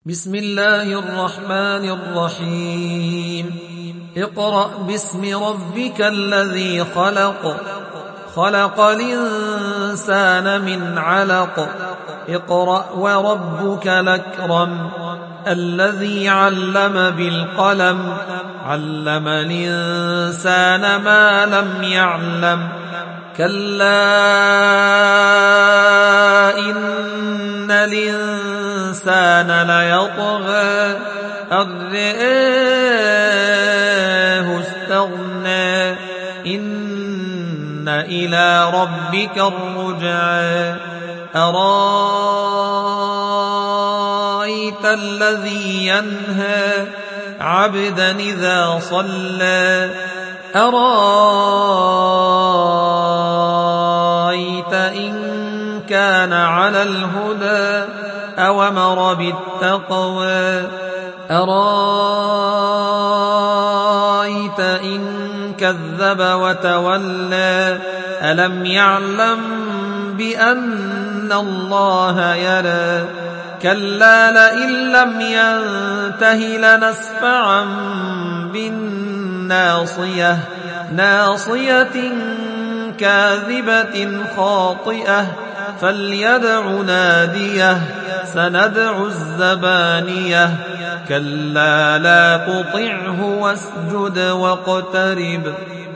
بسم الله الرحمن الرحيم اقرأ باسم ربك الذي خلق خلق الإنسان من علق اقرأ وربك الأكرم الذي علم بالقلم علم الإنسان ما لم يعلم كلا إن الإنسان ليطغى أن رآه استغنى إن إلى ربك الرجعى أرأيت الذي ينهى عبدا إذا صلى أرأيت إن كان على الهدى أو أمر بالتقوى أرأيت إن كذب وتولى ألم يعلم بأن الله يرى كلا لئن لم ينته لنسفعا بالناصية ناصية كاذبة خاطئة فليدع ناديه سندع الزبانية كلا لا تطعه واسجد واقترب